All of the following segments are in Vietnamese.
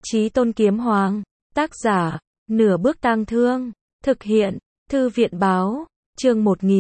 Chí Tôn Kiếm Hoàng, tác giả, Nửa Bước Tang Thương, thực hiện, Thư viện báo, chương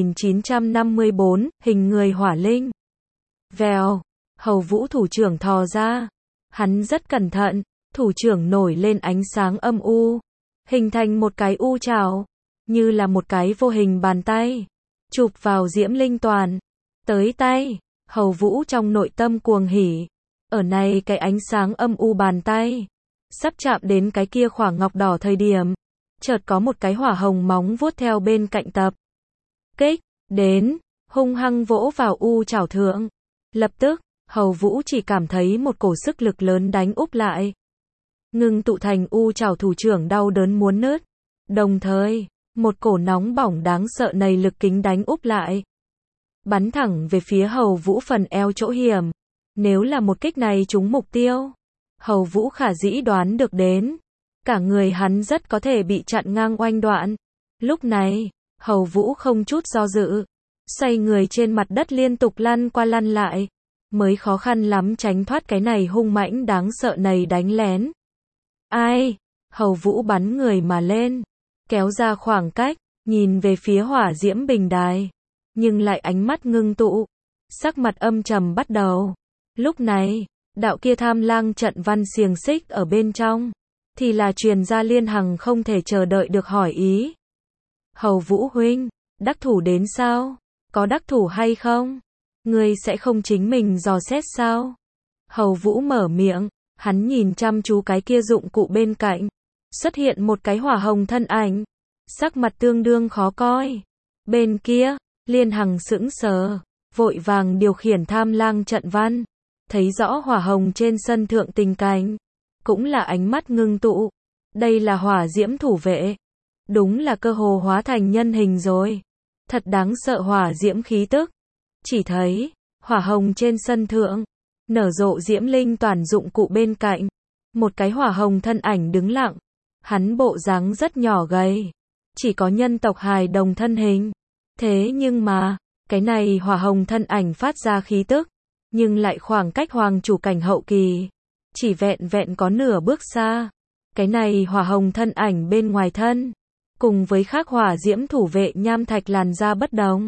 1954, hình người hỏa linh. Vèo, Hầu Vũ thủ trưởng thò ra. Hắn rất cẩn thận, thủ trưởng nổi lên ánh sáng âm u, hình thành một cái u trảo, như là một cái vô hình bàn tay, chụp vào Diễm Linh Toàn. Tới tay, Hầu Vũ trong nội tâm cuồng hỉ. Ở này cái ánh sáng âm u bàn tay sắp chạm đến cái kia khỏa ngọc đỏ thời điểm, chợt có một cái hỏa hồng móng vuốt theo bên cạnh tập kích đến, hung hăng vỗ vào u trảo thượng. Lập tức, Hầu Vũ chỉ cảm thấy một cổ sức lực lớn đánh úp lại, ngưng tụ thành u trảo thủ trưởng đau đớn muốn nứt. Đồng thời, một cổ nóng bỏng đáng sợ này lực kính đánh úp lại, bắn thẳng về phía Hầu Vũ phần eo chỗ hiểm. Nếu là một kích này trúng mục tiêu, Hầu Vũ khả dĩ đoán được đến, cả người hắn rất có thể bị chặn ngang oanh đoạn. Lúc này, Hầu Vũ không chút do dự, xoay người trên mặt đất liên tục lăn qua lăn lại, mới khó khăn lắm tránh thoát cái này hung mãnh đáng sợ này đánh lén. Ai? Hầu Vũ bắn người mà lên, kéo ra khoảng cách, nhìn về phía hỏa diễm bình đài, nhưng lại ánh mắt ngưng tụ, sắc mặt âm trầm bắt đầu. Lúc này, đạo kia tham lang trận văn xiềng xích ở bên trong, thì là truyền ra Liên Hằng không thể chờ đợi được hỏi ý. Hầu Vũ huynh, đắc thủ đến sao? Có đắc thủ hay không? Ngươi sẽ không chính mình dò xét sao? Hầu Vũ mở miệng, hắn nhìn chăm chú cái kia dụng cụ bên cạnh, xuất hiện một cái hỏa hồng thân ảnh, sắc mặt tương đương khó coi. Bên kia, Liên Hằng sững sờ, vội vàng điều khiển tham lang trận văn, thấy rõ hỏa hồng trên sân thượng tình cảnh, cũng là ánh mắt ngưng tụ. Đây là hỏa diễm thủ vệ, đúng là cơ hồ hóa thành nhân hình rồi. Thật đáng sợ hỏa diễm khí tức. Chỉ thấy, hỏa hồng trên sân thượng, nở rộ Diễm Linh Toàn dụng cụ bên cạnh, một cái hỏa hồng thân ảnh đứng lặng. Hắn bộ dáng rất nhỏ gầy, chỉ có nhân tộc hài đồng thân hình. Thế nhưng mà, cái này hỏa hồng thân ảnh phát ra khí tức, nhưng lại khoảng cách hoàng chủ cảnh hậu kỳ, chỉ vẹn vẹn có nửa bước xa. Cái này hỏa hồng thân ảnh bên ngoài thân, cùng với khác hỏa diễm thủ vệ nham thạch làn da bất đồng,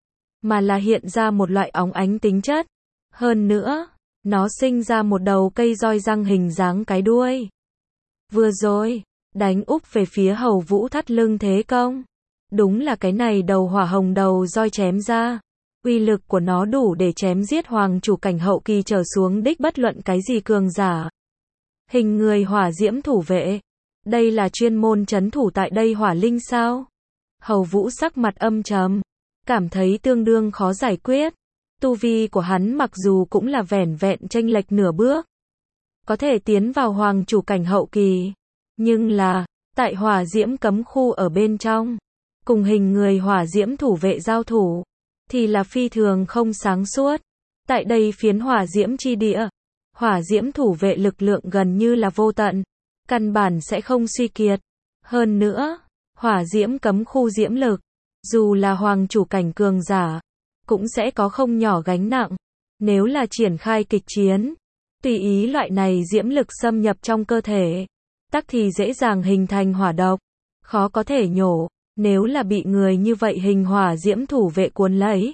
mà là hiện ra một loại óng ánh tính chất. Hơn nữa, nó sinh ra một đầu cây roi răng hình dáng cái đuôi. Vừa rồi, đánh úp về phía Hầu Vũ thắt lưng thế công. Đúng là cái này đầu hỏa hồng đầu roi chém ra, uy lực của nó đủ để chém giết hoàng chủ cảnh hậu kỳ trở xuống đích bất luận cái gì cường giả. Hình người hỏa diễm thủ vệ, đây là chuyên môn trấn thủ tại đây hỏa linh sao? Hầu Vũ sắc mặt âm trầm, cảm thấy tương đương khó giải quyết. Tu vi của hắn mặc dù cũng là vẻn vẹn chênh lệch nửa bước, có thể tiến vào hoàng chủ cảnh hậu kỳ, nhưng là, tại hỏa diễm cấm khu ở bên trong, cùng hình người hỏa diễm thủ vệ giao thủ, thì là phi thường không sáng suốt. Tại đây phiến hỏa diễm chi địa, hỏa diễm thủ vệ lực lượng gần như là vô tận, căn bản sẽ không suy kiệt. Hơn nữa, hỏa diễm cấm khu diễm lực, dù là hoàng chủ cảnh cường giả, cũng sẽ có không nhỏ gánh nặng. Nếu là triển khai kịch chiến, tùy ý loại này diễm lực xâm nhập trong cơ thể, tắc thì dễ dàng hình thành hỏa độc, khó có thể nhổ. Nếu là bị người như vậy hình hỏa diễm thủ vệ cuốn lấy,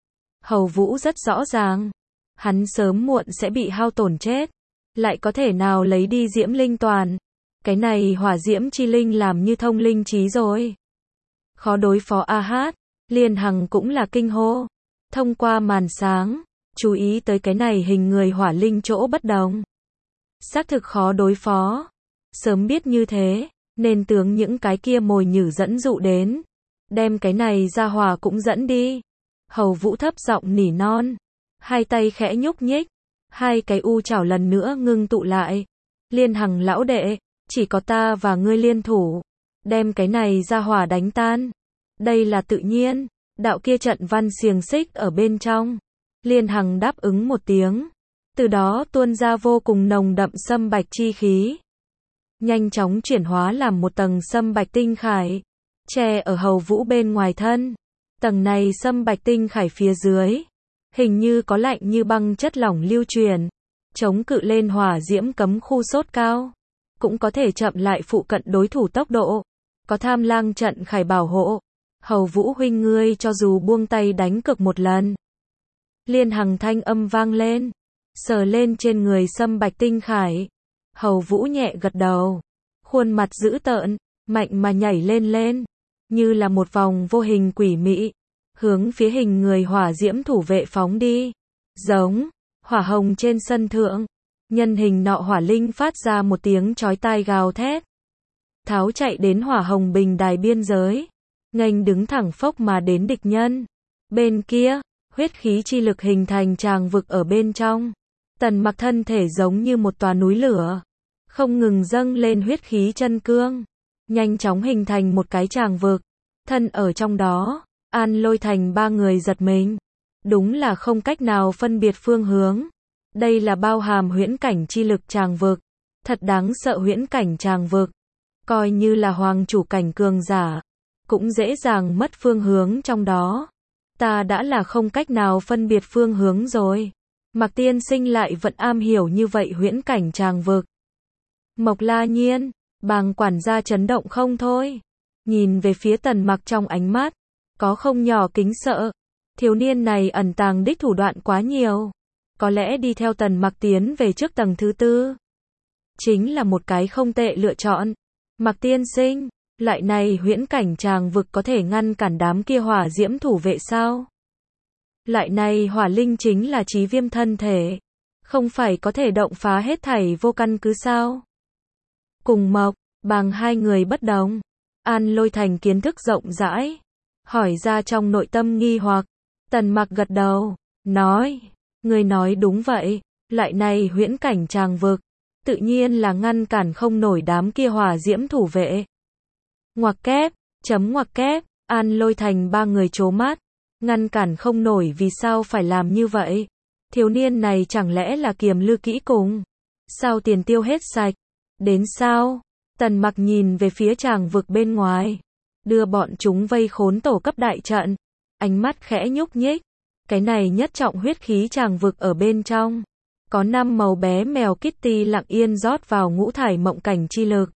Hầu Vũ rất rõ ràng, hắn sớm muộn sẽ bị hao tổn chết, lại có thể nào lấy đi Diễm Linh Toàn. Cái này hỏa diễm chi linh làm như thông linh trí rồi. Khó đối phó a hát, Liên Hằng cũng là kinh hô. Thông qua màn sáng, chú ý tới cái này hình người hỏa linh chỗ bất đồng. Xác thực khó đối phó. Sớm biết như thế, nên tướng những cái kia mồi nhử dẫn dụ đến, đem cái này ra hỏa cũng dẫn đi. Hầu Vũ thấp giọng nỉ non, hai tay khẽ nhúc nhích, hai cái u chảo lần nữa ngưng tụ lại. Liên Hằng lão đệ, chỉ có ta và ngươi liên thủ, đem cái này ra hỏa đánh tan. Đây là tự nhiên, đạo kia trận văn xiềng xích ở bên trong. Liên Hằng đáp ứng một tiếng, từ đó tuôn ra vô cùng nồng đậm sâm bạch chi khí, nhanh chóng chuyển hóa làm một tầng sâm bạch tinh khải, che ở Hầu Vũ bên ngoài thân. Tầng này sâm bạch tinh khải phía dưới, hình như có lạnh như băng chất lỏng lưu truyền, chống cự lên hỏa diễm cấm khu sốt cao. cũng có thể chậm lại phụ cận đối thủ tốc độ. Có Tham Lang trận khải bảo hộ, Hầu Vũ huynh ngươi cho dù buông tay đánh cược một lần. Liên Hằng thanh âm vang lên, sờ lên trên người Sâm Bạch Tinh Khải. Hầu Vũ nhẹ gật đầu, khuôn mặt dữ tợn, mạnh mà nhảy lên lên, như là một vòng vô hình quỷ mị, hướng phía hình người hỏa diễm thủ vệ phóng đi. Giống, hỏa hồng trên sân thượng, nhân hình nọ hỏa linh phát ra một tiếng chói tai gào thét. Tháo chạy đến hỏa hồng bình đài biên giới, nghênh đứng thẳng phốc mà đến địch nhân. Bên kia, huyết khí chi lực hình thành tràng vực ở bên trong. Tần Mặc thân thể giống như một tòa núi lửa, không ngừng dâng lên huyết khí chân cương, nhanh chóng hình thành một cái tràng vực. Thân ở trong đó, An Lôi Thành ba người giật mình. Đúng là không cách nào phân biệt phương hướng. Đây là bao hàm huyễn cảnh chi lực tràng vực. Thật đáng sợ huyễn cảnh tràng vực. Coi như là hoàng chủ cảnh cường giả, cũng dễ dàng mất phương hướng trong đó. Ta đã là không cách nào phân biệt phương hướng rồi. Mạc tiên sinh lại vẫn am hiểu như vậy huyễn cảnh tràng vực. Mộc La Nhiên, bàng quản gia chấn động không thôi. Nhìn về phía Tần Mặc trong ánh mắt, có không nhỏ kính sợ. Thiếu niên này ẩn tàng đích thủ đoạn quá nhiều. Có lẽ đi theo Tần Mặc tiến về trước tầng thứ tư, chính là một cái không tệ lựa chọn. Mạc tiên sinh, loại này huyễn cảnh tràng vực có thể ngăn cản đám kia hỏa diễm thủ vệ sao? Loại này hỏa linh chính là chí viêm thân thể, không phải có thể động phá hết thảy vô căn cứ sao? Cùng Mộc, Bàng hai người bất đồng. An Lôi Thành kiến thức rộng rãi, hỏi ra trong nội tâm nghi hoặc. Tần Mặc gật đầu, nói, người nói đúng vậy, loại này huyễn cảnh tràng vực, tự nhiên là ngăn cản không nổi đám kia hỏa diễm thủ vệ. Ngoặc kép, ngoặc kép, An Lôi Thành ba người trố mắt, ngăn cản không nổi vì sao phải làm như vậy? Thiếu niên này chẳng lẽ là kiềm lư kỹ cùng? Sao tiền tiêu hết sạch? Đến sao? Tần Mặc nhìn về phía tràng vực bên ngoài, đưa bọn chúng vây khốn tổ cấp đại trận, ánh mắt khẽ nhúc nhích. Cái này nhất trọng huyết khí tràng vực ở bên trong, có 5 màu bé mèo Kitty lặng yên rót vào ngũ thải mộng cảnh chi lực.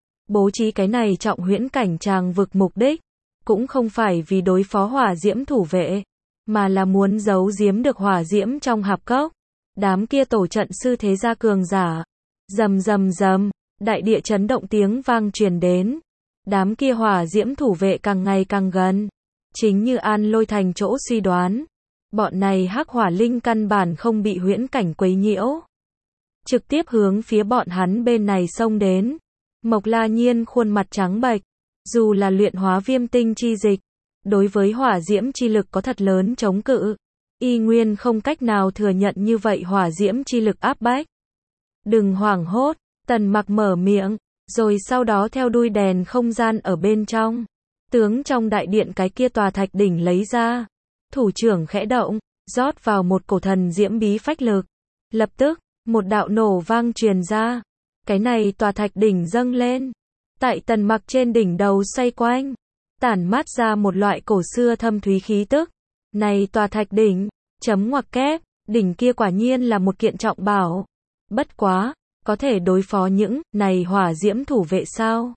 Bố trí cái này trọng huyễn cảnh tràng vực mục đích, cũng không phải vì đối phó hỏa diễm thủ vệ, mà là muốn giấu giếm được hỏa diễm trong hạp cốc. Đám kia tổ trận sư thế gia cường giả. Rầm rầm rầm, đại địa chấn động tiếng vang truyền đến. Đám kia hỏa diễm thủ vệ càng ngày càng gần. Chính như An Lôi Thành chỗ suy đoán, bọn này hắc hỏa linh căn bản không bị huyễn cảnh quấy nhiễu, trực tiếp hướng phía bọn hắn bên này xông đến. Mộc La Nhiên khuôn mặt trắng bệch, dù là luyện hóa viêm tinh chi dịch, đối với hỏa diễm chi lực có thật lớn chống cự, y nguyên không cách nào thừa nhận như vậy hỏa diễm chi lực áp bách. Đừng hoảng hốt, Tần Mặc mở miệng, rồi sau đó theo đuôi đèn không gian ở bên trong, tướng trong đại điện cái kia tòa thạch đỉnh lấy ra. Thủ trưởng khẽ động, rót vào một cổ thần diễm bí phách lực. Lập tức, một đạo nổ vang truyền ra. Cái này tòa thạch đỉnh dâng lên, tại Tần Mặc trên đỉnh đầu xoay quanh, tản mát ra một loại cổ xưa thâm thúy khí tức. Này tòa thạch đỉnh, ngoặc kép, đỉnh kia quả nhiên là một kiện trọng bảo. Bất quá, có thể đối phó những này hỏa diễm thủ vệ sao?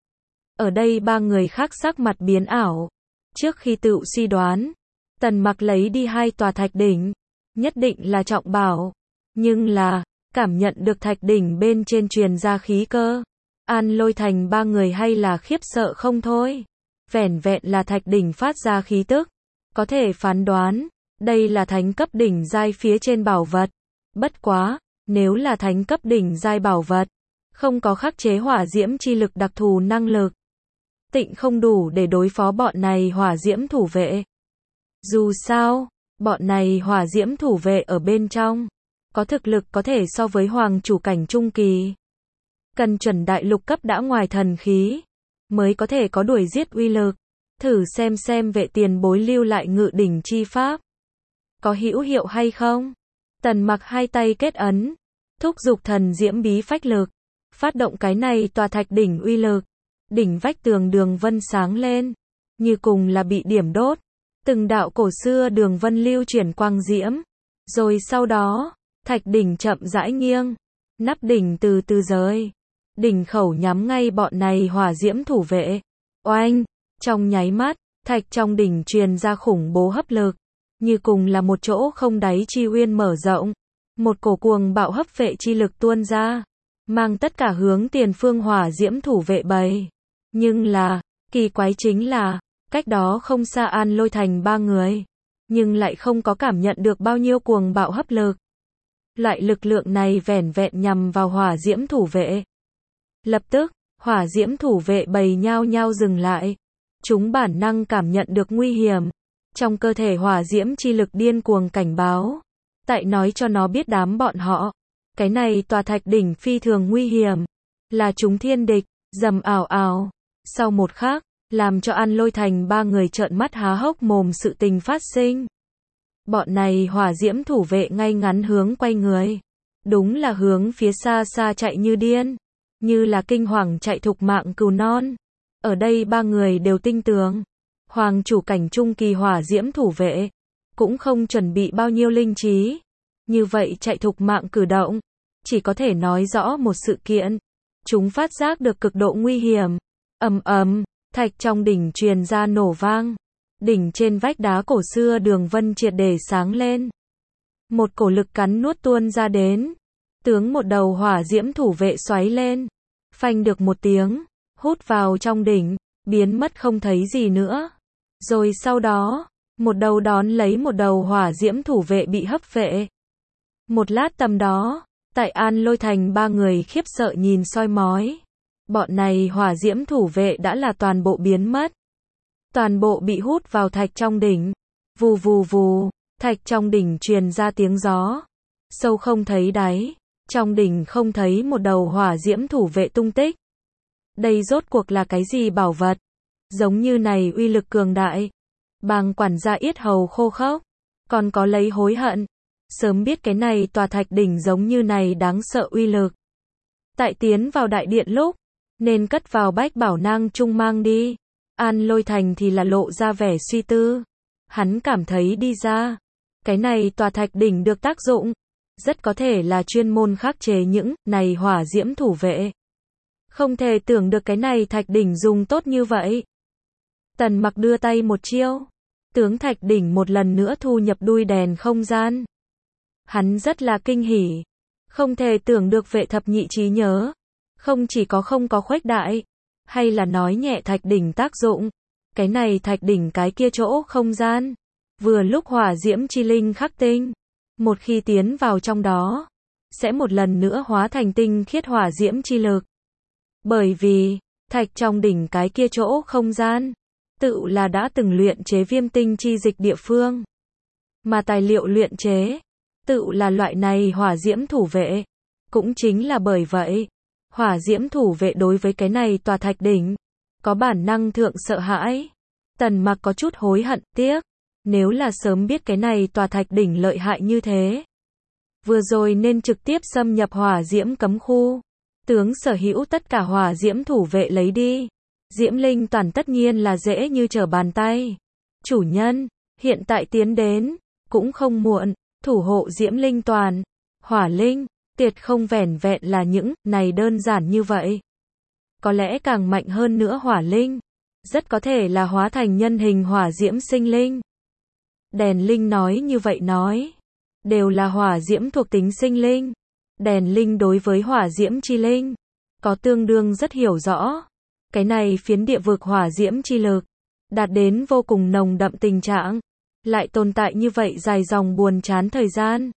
Ở đây ba người khác sắc mặt biến ảo. Trước khi tự suy đoán, Tần Mặc lấy đi 2 tòa thạch đỉnh, nhất định là trọng bảo. Nhưng là, cảm nhận được thạch đỉnh bên trên truyền ra khí cơ, An Lôi Thành ba người hay là khiếp sợ không thôi. Vẻn vẹn là thạch đỉnh phát ra khí tức, có thể phán đoán, đây là thánh cấp đỉnh giai phía trên bảo vật. Bất quá, nếu là thánh cấp đỉnh giai bảo vật, không có khắc chế hỏa diễm chi lực đặc thù năng lực, tịnh không đủ để đối phó bọn này hỏa diễm thủ vệ. Dù sao, bọn này hỏa diễm thủ vệ ở bên trong, có thực lực có thể so với hoàng chủ cảnh trung kỳ. Cần chuẩn đại lục cấp đã ngoài thần khí, mới có thể có đuổi giết uy lực. Thử xem vệ tiền bối lưu lại ngự đỉnh chi pháp, có hữu hiệu hay không? Tần Mặc 2 tay kết ấn, thúc giục thần diễm bí phách lực, phát động cái này tòa thạch đỉnh uy lực. Đỉnh vách tường đường vân sáng lên, như cùng là bị điểm đốt. Từng đạo cổ xưa đường vân lưu chuyển quang diễm. Rồi sau đó, thạch đỉnh chậm rãi nghiêng, nắp đỉnh từ từ rơi. đỉnh khẩu nhắm ngay bọn này hỏa diễm thủ vệ. Oanh! Trong nháy mắt, thạch trong đỉnh truyền ra khủng bố hấp lực, như cùng là một chỗ không đáy chi uyên mở rộng. Một cổ cuồng bạo hấp vệ chi lực tuôn ra, mang tất cả hướng tiền phương hỏa diễm thủ vệ bầy. Nhưng là, kỳ quái chính là, cách đó không xa An Lôi Thành ba người, nhưng lại không có cảm nhận được bao nhiêu cuồng bạo hấp lực. Loại lực lượng này vẻn vẹn nhằm vào hỏa diễm thủ vệ. Lập tức, hỏa diễm thủ vệ bầy nhao nhao dừng lại. Chúng bản năng cảm nhận được nguy hiểm. Trong cơ thể hỏa diễm chi lực điên cuồng cảnh báo. Tại nói cho nó biết đám bọn họ. Cái này tòa thạch đỉnh phi thường nguy hiểm. Là chúng thiên địch, rầm ào ào. Sau một khắc, làm cho An Lôi Thành ba người trợn mắt há hốc mồm sự tình phát sinh. Bọn này hỏa diễm thủ vệ ngay ngắn hướng quay người. Đúng là hướng phía xa xa chạy như điên. Như là kinh hoàng chạy thục mạng cừu non. Ở đây ba người đều tinh tường. Hoàng chủ cảnh trung kỳ hỏa diễm thủ vệ. Cũng không chuẩn bị bao nhiêu linh trí. Như vậy chạy thục mạng cử động. Chỉ có thể nói rõ một sự kiện. Chúng phát giác được cực độ nguy hiểm. Ầm ầm, thạch trong đỉnh truyền ra nổ vang. Đỉnh trên vách đá cổ xưa đường vân triệt để sáng lên. Một cổ lực cắn nuốt tuôn ra đến. Tướng một đầu hỏa diễm thủ vệ xoáy lên. Phanh được một tiếng, hút vào trong đỉnh, biến mất không thấy gì nữa. Rồi sau đó, một đầu đón lấy một đầu hỏa diễm thủ vệ bị hấp vệ. Một lát tầm đó, tại An Lôi Thành ba người khiếp sợ nhìn soi mói. Bọn này hỏa diễm thủ vệ đã là toàn bộ biến mất. Toàn bộ bị hút vào thạch trong đỉnh. Vù vù vù, thạch trong đỉnh truyền ra tiếng gió. Sâu không thấy đáy. Trong đỉnh không thấy một đầu hỏa diễm thủ vệ tung tích. Đây rốt cuộc là cái gì bảo vật? Giống như này uy lực cường đại. Bàng quản gia yết hầu khô khốc. Còn có lấy hối hận. Sớm biết cái này tòa thạch đỉnh giống như này đáng sợ uy lực. Tại tiến vào đại điện lúc, nên cất vào bách bảo nang trung mang đi. An Lôi Thành thì là lộ ra vẻ suy tư. Hắn cảm thấy đi ra. Cái này tòa thạch đỉnh được tác dụng. Rất có thể là chuyên môn khắc chế những này hỏa diễm thủ vệ. Không thể tưởng được cái này thạch đỉnh dùng tốt như vậy. Tần Mặc đưa tay một chiêu. Tướng thạch đỉnh một lần nữa thu nhập đuôi đèn không gian. Hắn rất là kinh hỉ. Không thể tưởng được vệ thập nhị trí nhớ. Không chỉ có không có khuếch đại. Hay là nói nhẹ thạch đỉnh tác dụng. Cái này thạch đỉnh cái kia chỗ không gian. Vừa lúc hỏa diễm chi linh khắc tinh. Một khi tiến vào trong đó. Sẽ một lần nữa hóa thành tinh khiết hỏa diễm chi lực. Bởi vì, thạch trong đỉnh cái kia chỗ không gian. Tự là đã từng luyện chế viêm tinh chi dịch địa phương. Mà tài liệu luyện chế. Tự là loại này hỏa diễm thủ vệ. Cũng chính là bởi vậy. Hỏa diễm thủ vệ đối với cái này tòa thạch đỉnh. Có bản năng thượng sợ hãi. Tần Mặc có chút hối hận tiếc. Nếu là sớm biết cái này tòa thạch đỉnh lợi hại như thế. Vừa rồi nên trực tiếp xâm nhập hỏa diễm cấm khu. Tướng sở hữu tất cả hỏa diễm thủ vệ lấy đi. Diễm linh toàn tất nhiên là dễ như trở bàn tay. Chủ nhân, hiện tại tiến đến. Cũng không muộn. Thủ hộ diễm linh toàn. Hỏa linh, tuyệt không vẻn vẹn là những này đơn giản như vậy. Có lẽ càng mạnh hơn nữa hỏa linh. Rất có thể là hóa thành nhân hình hỏa diễm sinh linh. Đèn linh nói như vậy nói. Đều là hỏa diễm thuộc tính sinh linh. Đèn linh đối với hỏa diễm chi linh. Có tương đương rất hiểu rõ. Cái này phiến địa vực hỏa diễm chi lực. Đạt đến vô cùng nồng đậm tình trạng. Lại tồn tại như vậy dài dòng buồn chán thời gian.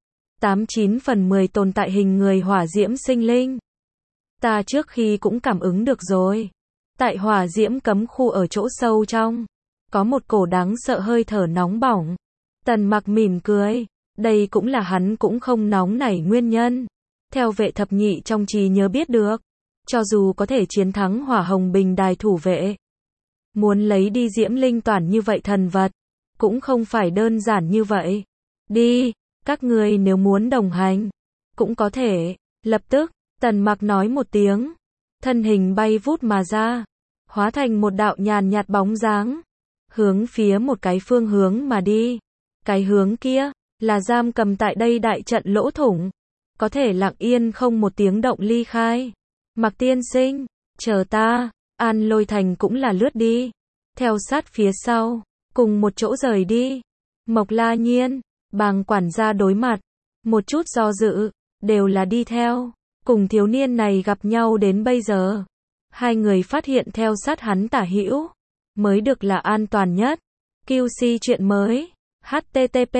89/10 tồn tại hình người hỏa diễm sinh linh. Ta trước khi cũng cảm ứng được rồi. Tại hỏa diễm cấm khu ở chỗ sâu trong. Có một cổ đáng sợ hơi thở nóng bỏng. Tần Mặc mỉm cười. Đây cũng là hắn cũng không nóng nảy nguyên nhân. Theo vệ thập nhị trong trí nhớ biết được. Cho dù có thể chiến thắng hỏa hồng bình đài thủ vệ. Muốn lấy đi diễm linh toàn như vậy thần vật. Cũng không phải đơn giản như vậy. Đi, các người nếu muốn đồng hành. Cũng có thể. Lập tức, Tần Mặc nói một tiếng. Thân hình bay vút mà ra. Hóa thành một đạo nhàn nhạt bóng dáng. Hướng phía một cái phương hướng mà đi. Cái hướng kia, là giam cầm tại đây đại trận lỗ thủng. Có thể lặng yên không một tiếng động ly khai. Mạc tiên sinh, chờ ta. An Lôi Thành cũng là lướt đi. Theo sát phía sau, cùng một chỗ rời đi. Mộc La Nhiên, Bàng quản gia đối mặt, một chút do dự, đều là đi theo. Cùng thiếu niên này gặp nhau đến bây giờ. Hai người phát hiện theo sát hắn tả hữu, mới được là an toàn nhất. QC chuyện mới. http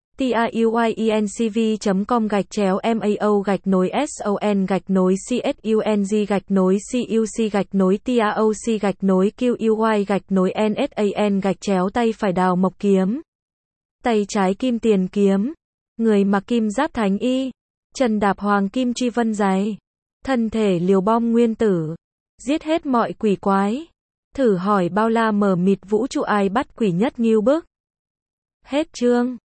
tauy.mao-son-cuc-cuc-taoc-nuc-QUY-NSAN-QUY-NSAN tay phải đào mộc kiếm, tay trái kim tiền kiếm, người mặc kim giáp thánh y, chân đạp hoàng kim truy vân giày, thân thể liều bom nguyên tử, giết hết mọi quỷ quái, thử hỏi bao la mờ mịt vũ trụ ai bắt quỷ nhất nghêu bức. Hết chương.